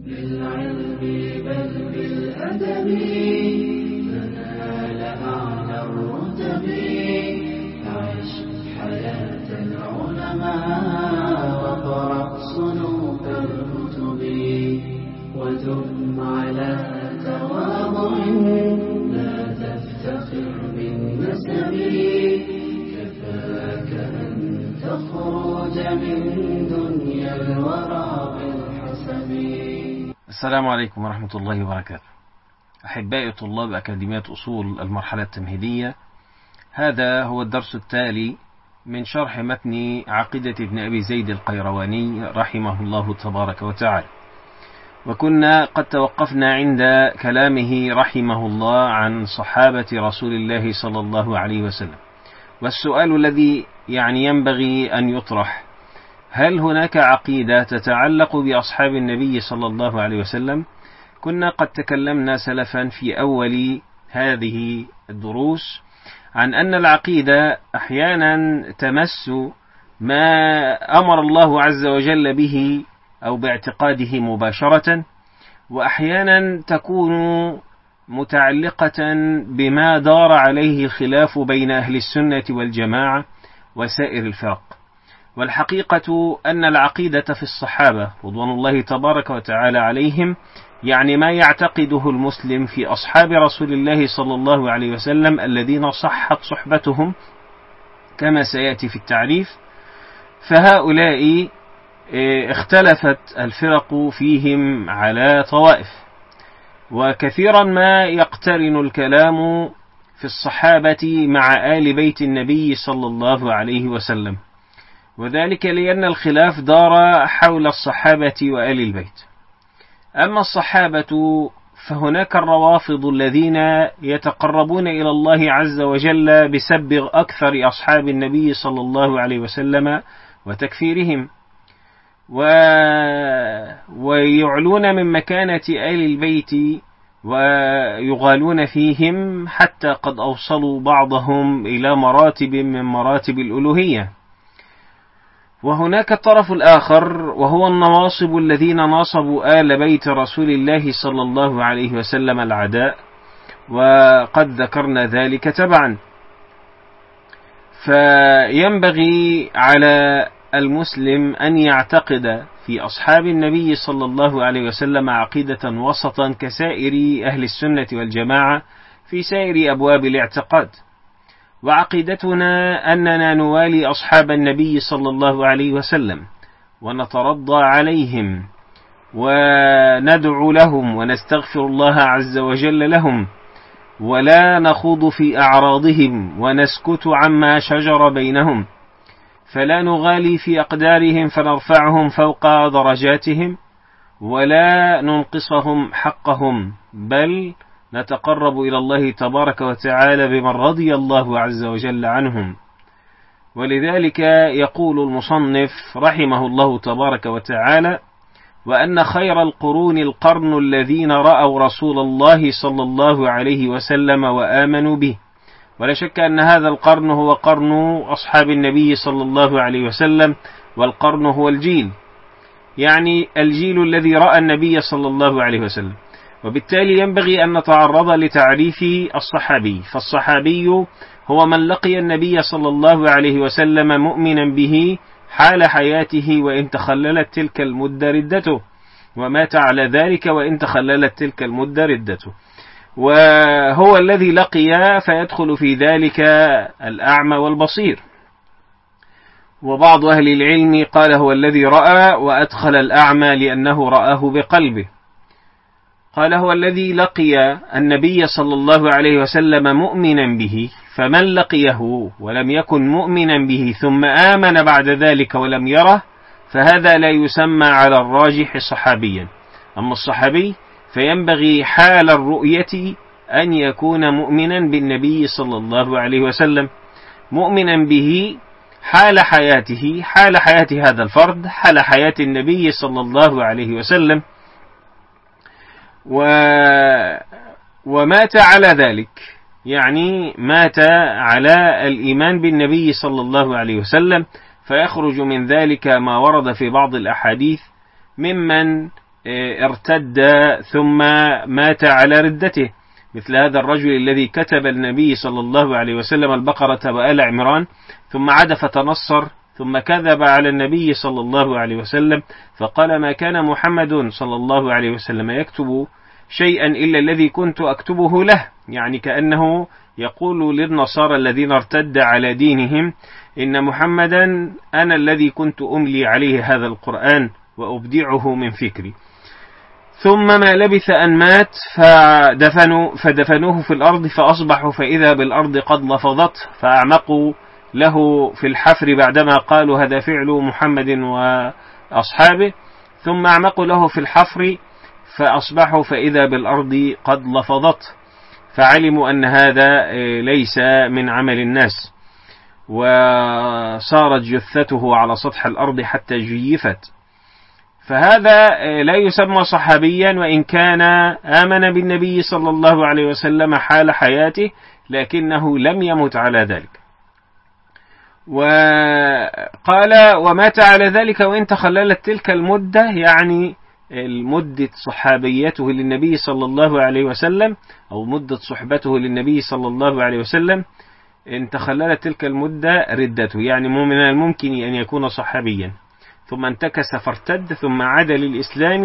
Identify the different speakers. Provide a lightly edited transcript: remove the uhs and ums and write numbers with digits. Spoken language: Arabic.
Speaker 1: بالعلم بل بالأدب تنال أعلى الرتب. عش حياة العلماء واقرأ صنوف الكتب ودم على تواضع لا تفتخر بالنسب. كفاك أن تخرج من دنيا الورى بالحسب.
Speaker 2: السلام عليكم ورحمة الله وبركاته. أحبائي طلاب أكاديمية أصول المرحلة التمهيدية، هذا هو الدرس التالي من شرح متن عقيدة ابن أبي زيد القيرواني رحمه الله تبارك وتعالى. وكنا قد توقفنا عند كلامه رحمه الله عن صحابة رسول الله صلى الله عليه وسلم، والسؤال الذي ينبغي أن يطرح: هل هناك عقيدة تتعلق بأصحاب النبي صلى الله عليه وسلم؟ كنا قد تكلمنا سلفا في أول هذه الدروس عن أن العقيدة أحيانا تمس ما أمر الله عز وجل به أو باعتقاده مباشرة، وأحيانا تكون متعلقة بما دار عليه الخلاف بين أهل السنة والجماعة وسائر الفرق. والحقيقة أن العقيدة في الصحابة رضوان الله تبارك وتعالى عليهم ما يعتقده المسلم في أصحاب رسول الله صلى الله عليه وسلم الذين صحت صحبتهم كما سيأتي في التعريف. فهؤلاء اختلفت الفرق فيهم على طوائف، وكثيرا ما يقترن الكلام في الصحابة مع آل بيت النبي صلى الله عليه وسلم، وذلك لأن الخلاف دار حول الصحابة وآل البيت. أما الصحابة فهناك الروافض الذين يتقربون إلى الله عز وجل بسب أكثر أصحاب النبي صلى الله عليه وسلم وتكفيرهم، ويعلون من مكانة آل البيت ويغالون فيهم حتى قد أوصلوا بعضهم إلى مراتب من مراتب الألوهية. وهناك الطرف الآخر وهو النواصب الذين ناصبوا آل بيت رسول الله صلى الله عليه وسلم العداء، وقد ذكرنا ذلك تبعا. فينبغي على المسلم أن يعتقد في أصحاب النبي صلى الله عليه وسلم عقيدة وسطا كسائر أهل السنة والجماعة في سائر أبواب الاعتقاد. وعقيدتنا أننا نوالي أصحاب النبي صلى الله عليه وسلم ونترضى عليهم وندعو لهم ونستغفر الله عز وجل لهم، ولا نخوض في أعراضهم ونسكت عما شجر بينهم، فلا نغالي في أقدارهم فنرفعهم فوق درجاتهم ولا ننقصهم حقهم، بل نتقرب إلى الله تبارك وتعالى بمن رضي الله عز وجل عنهم. ولذلك يقول المصنف رحمه الله تبارك وتعالى: وأن خير القرون القرن الذين رأوا رسول الله صلى الله عليه وسلم وآمنوا به. ولا شك أن هذا القرن هو قرن أصحاب النبي صلى الله عليه وسلم، والقرن هو الجيل، الجيل الذي رأى النبي صلى الله عليه وسلم. وبالتالي ينبغي أن نتعرض لتعريف الصحابي، فالصحابي هو من لقي النبي صلى الله عليه وسلم مؤمنا به حال حياته وإن تخللت تلك المدة ردته، ومات على ذلك وإن تخللت تلك المدة ردته. وهو الذي لقي فيدخل في ذلك الأعمى والبصير. وبعض أهل العلم قال هو الذي رأى وأدخل الأعمى لأنه رآه بقلبه. قال هو الذي لقي النبي صلى الله عليه وسلم مؤمنا به، فمن لقيه ولم يكن مؤمنا به ثم آمن بعد ذلك ولم يره فهذا لا يسمى على الراجح صحابيا. أما الصحابي فينبغي حال الرؤية أن يكون مؤمنا بالنبي صلى الله عليه وسلم، مؤمنا به حال حياته، حال حياة هذا الفرد، حال حياة النبي صلى الله عليه وسلم، ومات على ذلك، مات على الإيمان بالنبي صلى الله عليه وسلم، فيخرج من ذلك ما ورد في بعض الأحاديث ممن ارتد ثم مات على ردته، مثل هذا الرجل الذي كتب النبي صلى الله عليه وسلم البقرة وآل عمران ثم عاد فتنصر ثم كذب على النبي صلى الله عليه وسلم فقال ما كان محمد صلى الله عليه وسلم يكتب شيئا إلا الذي كنت أكتبه له، يعني كأنه يقول للنصارى الذين ارتد على دينهم إن محمدا أنا الذي كنت أملي عليه هذا القرآن وأبدعه من فكري. ثم ما لبث أن مات فدفنوه في الأرض فأصبحوا فإذا بالأرض قد لفظته، فأعمقوا له في الحفر بعدما قالوا هذا فعل محمد وأصحابه، ثم أعمقوا له في الحفر فأصبحوا فإذا بالأرض قد لفظته، فعلموا أن هذا ليس من عمل الناس، وصارت جثته على سطح الأرض حتى جيفت. فهذا لا يسمى صحابيا وإن كان آمن بالنبي صلى الله عليه وسلم حال حياته، لكنه لم يمت على ذلك. وقال ومات على ذلك وإن تخللت تلك المدة، يعني المدة صحابيته للنبي صلى الله عليه وسلم أو مدة صحبته للنبي صلى الله عليه وسلم، إن تخللت تلك المدة ردته، يعني من الممكن أن يكون صحابيا ثم انتكس فارتد ثم عاد للإسلام